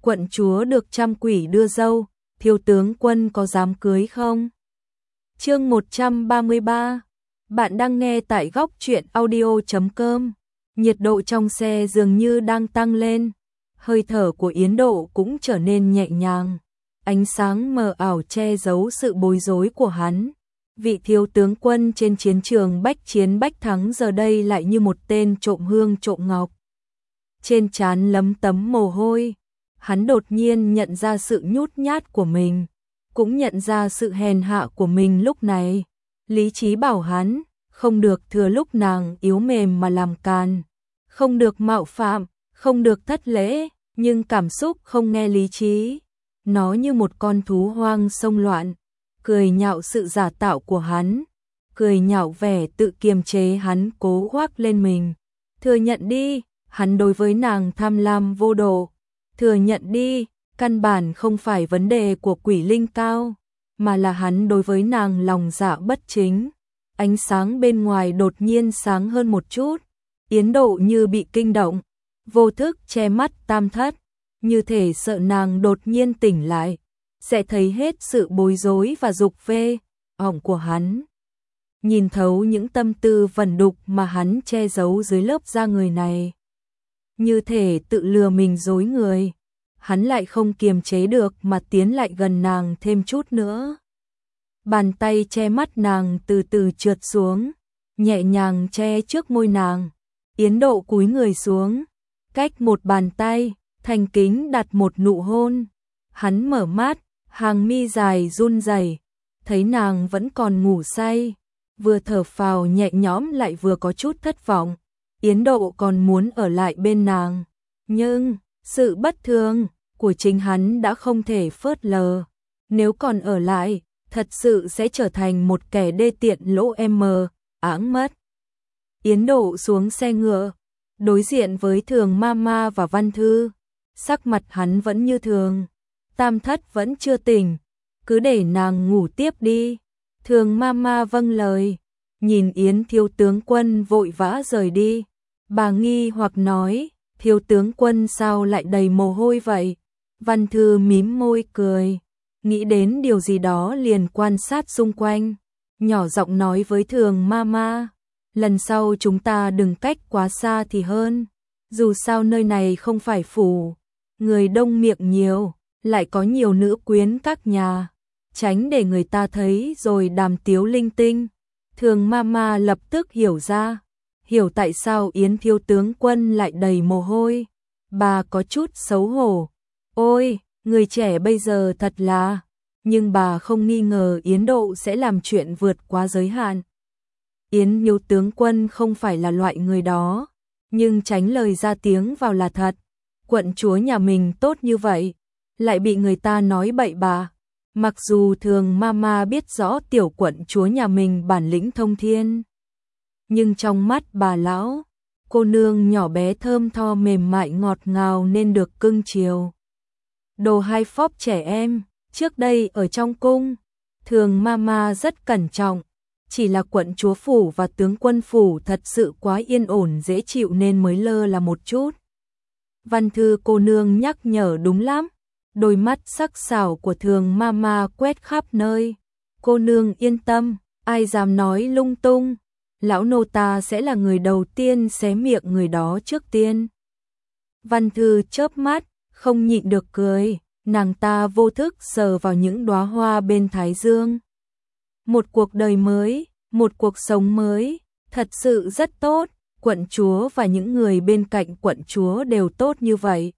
quận chúa được trăm quỷ đưa dâu, thiếu tướng quân có dám cưới không? Chương 133. Bạn đang nghe tại góc truyện audio.com. Nhiệt độ trong xe dường như đang tăng lên, hơi thở của Yến Độ cũng trở nên nhẹ nhàng. Ánh sáng mờ ảo che giấu sự bối rối của hắn. Vị thiếu tướng quân trên chiến trường bách chiến bách thắng giờ đây lại như một tên trộm hương trộm ngọc. Trên trán lấm tấm mồ hôi, hắn đột nhiên nhận ra sự nhút nhát của mình, cũng nhận ra sự hèn hạ của mình lúc này. Lý trí bảo hắn, không được thừa lúc nàng yếu mềm mà làm càn, không được mạo phạm, không được thất lễ, nhưng cảm xúc không nghe lý trí. Nó như một con thú hoang xông loạn, cười nhạo sự giả tạo của hắn, cười nhạo vẻ tự kiềm chế hắn cố khoác lên mình. Thừa nhận đi, hắn đối với nàng tham lam vô độ. Thừa nhận đi, căn bản không phải vấn đề của quỷ linh cao, mà là hắn đối với nàng lòng dạ bất chính. Ánh sáng bên ngoài đột nhiên sáng hơn một chút, Yến Độ như bị kinh động, vô thức che mắt Tam Thất, như thể sợ nàng đột nhiên tỉnh lại, sẽ thấy hết sự bối rối và dục vê ỏng của hắn. Nhìn thấu những tâm tư vẩn đục mà hắn che giấu dưới lớp da người này. Như thể tự lừa mình dối người, hắn lại không kiềm chế được mà tiến lại gần nàng thêm chút nữa. Bàn tay che mắt nàng từ từ trượt xuống, nhẹ nhàng che trước môi nàng. Yến Độ cúi người xuống, cách một bàn tay, thành kính đặt một nụ hôn. Hắn mở mắt, hàng mi dài run rẩy, thấy nàng vẫn còn ngủ say, vừa thở phào nhẹ nhõm lại vừa có chút thất vọng. Yến Độ còn muốn ở lại bên nàng, nhưng sự bất thường của chính hắn đã không thể phớt lờ. Nếu còn ở lại, thật sự sẽ trở thành một kẻ đê tiện lỗ áng mất. Yến Độ xuống xe ngựa, đối diện với Thường Mama và Văn Thư. Sắc mặt hắn vẫn như thường. Tam Thất vẫn chưa tỉnh, cứ để nàng ngủ tiếp đi. Thường Mama vâng lời, nhìn Yến thiếu tướng quân vội vã rời đi. Bà nghi hoặc nói, thiếu tướng quân sao lại đầy mồ hôi vậy? Văn Thư mím môi cười, nghĩ đến điều gì đó liền quan sát xung quanh, nhỏ giọng nói với Thường Mama, lần sau chúng ta đừng cách quá xa thì hơn. Dù sao nơi này không phải phủ, người đông miệng nhiều, lại có nhiều nữ quyến các nhà, tránh để người ta thấy rồi đàm tiếu linh tinh. Thường Mama lập tức hiểu ra, hiểu tại sao Yến thiếu tướng quân lại đầy mồ hôi. Bà có chút xấu hổ. Ôi, người trẻ bây giờ thật là... Nhưng bà không nghi ngờ Yến Độ sẽ làm chuyện vượt quá giới hạn. Yến thiếu tướng quân không phải là loại người đó, nhưng tránh lời ra tiếng vào là thật. Quận chúa nhà mình tốt như vậy, lại bị người ta nói bậy bạ. Mặc dù Thường Mama biết rõ tiểu quận chúa nhà mình bản lĩnh thông thiên, nhưng trong mắt bà lão, cô nương nhỏ bé thơm tho mềm mại ngọt ngào nên được cưng chiều. Đồ hai phóp trẻ em, trước đây ở trong cung, Thường Mama rất cẩn trọng, chỉ là quận chúa phủ và tướng quân phủ thật sự quá yên ổn dễ chịu nên mới lơ là một chút. Văn Thư cô nương nhắc nhở đúng lắm. Đôi mắt sắc sảo của Thường Mama quét khắp nơi. Cô nương yên tâm, ai dám nói lung tung, lão nô ta sẽ là người đầu tiên xé miệng người đó trước tiên. Văn Thư chớp mắt, không nhịn được cười, nàng ta vô thức sờ vào những đóa hoa bên thái dương. Một cuộc đời mới, một cuộc sống mới, thật sự rất tốt, quận chúa và những người bên cạnh quận chúa đều tốt như vậy.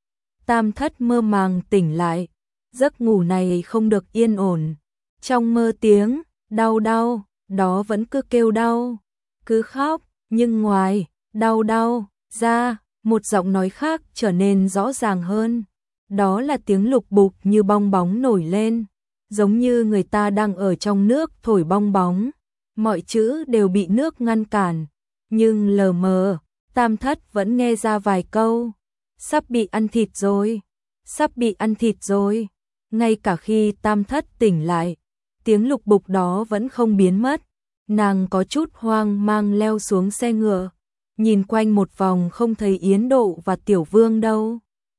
Tam Thất mơ màng tỉnh lại, giấc ngủ này không được yên ổn. Trong mơ tiếng, đau đau, đó vẫn cứ kêu đau, cứ khóc, nhưng ngoài, đau đau, ra, một giọng nói khác trở nên rõ ràng hơn. Đó là tiếng lục bục như bong bóng nổi lên, giống như người ta đang ở trong nước thổi bong bóng. Mọi chữ đều bị nước ngăn cản, nhưng lờ mờ, Tam Thất vẫn nghe ra vài câu. Sắp bị ăn thịt rồi, sắp bị ăn thịt rồi. Ngay cả khi Tam Thất tỉnh lại, tiếng lục bục đó vẫn không biến mất. Nàng có chút hoang mang leo xuống xe ngựa, nhìn quanh một vòng không thấy Yến Độ và Tiểu Vương đâu.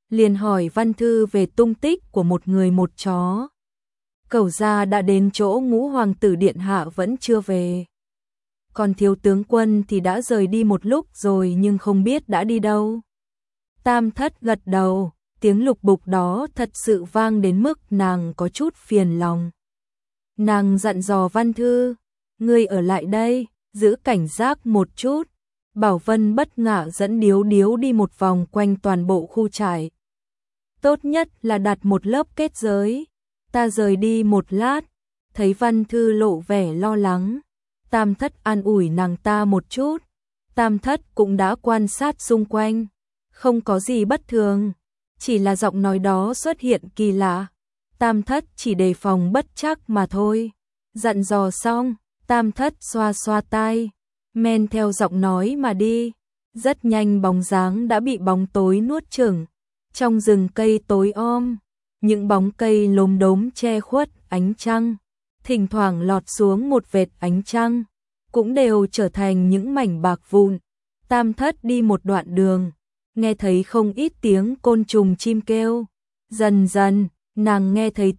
liền hỏi Văn Thư về tung tích của một người một chó. Cẩu gia đã đến chỗ Ngũ hoàng tử điện hạ vẫn chưa về. Còn thiếu tướng Quân thì đã rời đi một lúc rồi nhưng không biết đã đi đâu. Tam Thất gật đầu, tiếng lục bục đó thật sự vang đến mức nàng có chút phiền lòng. Nàng dặn dò Văn Thư, ngươi ở lại đây, giữ cảnh giác một chút. Bảo Vân bất ngã dẫn Điếu Điếu đi một vòng quanh toàn bộ khu trại. Tốt nhất là đặt một lớp kết giới. Ta rời đi một lát, thấy Văn Thư lộ vẻ lo lắng. Tam Thất an ủi nàng ta một chút. Tam Thất cũng đã quan sát xung quanh. Không có gì bất thường, chỉ là giọng nói đó xuất hiện kỳ lạ. Tam Thất chỉ đề phòng bất trắc mà thôi. Dặn dò xong, Tam Thất xoa xoa tai, men theo giọng nói mà đi. Rất nhanh bóng dáng đã bị bóng tối nuốt chửng. Trong rừng cây tối om, những bóng cây lốm đốm che khuất ánh trăng, thỉnh thoảng lọt xuống một vệt ánh trăng, cũng đều trở thành những mảnh bạc vụn. Tam Thất đi một đoạn đường, nghe thấy không ít tiếng côn trùng chim kêu. Dần dần, nàng nghe thấy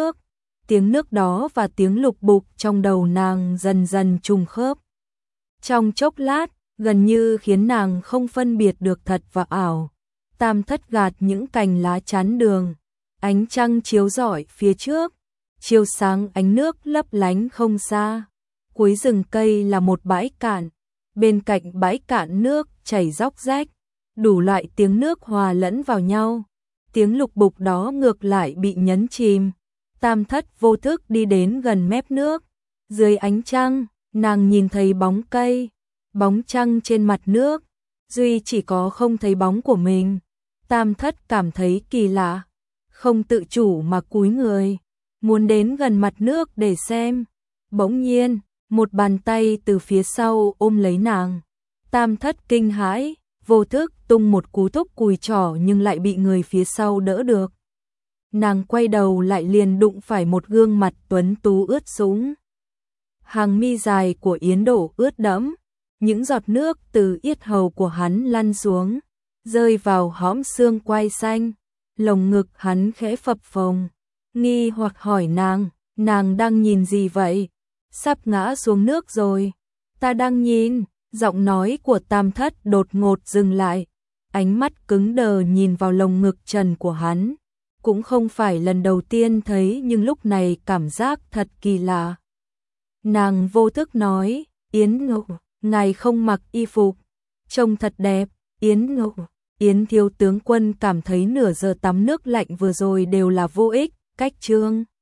tiếng nước đó và tiếng lục bục trong đầu nàng dần dần trùng khớp. Trong chốc lát, gần như khiến nàng không phân biệt được thật và ảo. Tam Thất gạt những cành lá chắn đường, ánh trăng chiếu rọi phía trước, chiếu sáng ánh nước lấp lánh không xa. Cuối rừng cây là một bãi cạn, bên cạnh bãi cạn nước chảy róc rách, đủ loại tiếng nước hòa lẫn vào nhau. Tiếng lục bục đó ngược lại bị nhấn chìm. Tam Thất vô thức đi đến gần mép nước. Dưới ánh trăng, nàng nhìn thấy bóng cây, bóng trăng trên mặt nước, duy chỉ có không thấy bóng của mình. Tam Thất cảm thấy kỳ lạ, không tự chủ mà cúi người, muốn đến gần mặt nước để xem. Bỗng nhiên, một bàn tay từ phía sau ôm lấy nàng. Tam Thất kinh hãi, vô thức tung một cú thúc cùi trỏ nhưng lại bị người phía sau đỡ được. Nàng quay đầu lại liền đụng phải một gương mặt tuấn tú ướt sũng. Hàng mi dài của Yến Đổ ướt đẫm, những giọt nước từ yết hầu của hắn lăn xuống, rơi vào hõm xương quai xanh. Lồng ngực hắn khẽ phập phồng, nghi hoặc hỏi nàng đang nhìn gì vậy? Sắp ngã xuống nước rồi. Ta đang nhìn. Giọng nói của Tam Thất đột ngột dừng lại, ánh mắt cứng đờ nhìn vào lồng ngực trần của hắn. Cũng không phải lần đầu tiên thấy nhưng lúc này cảm giác thật kỳ lạ. Nàng vô thức nói, Yến Ngọc, ngài không mặc y phục, trông thật đẹp. Yến Ngọc, Yến thiếu tướng quân cảm thấy nửa giờ tắm nước lạnh vừa rồi đều là vô ích. Cách chương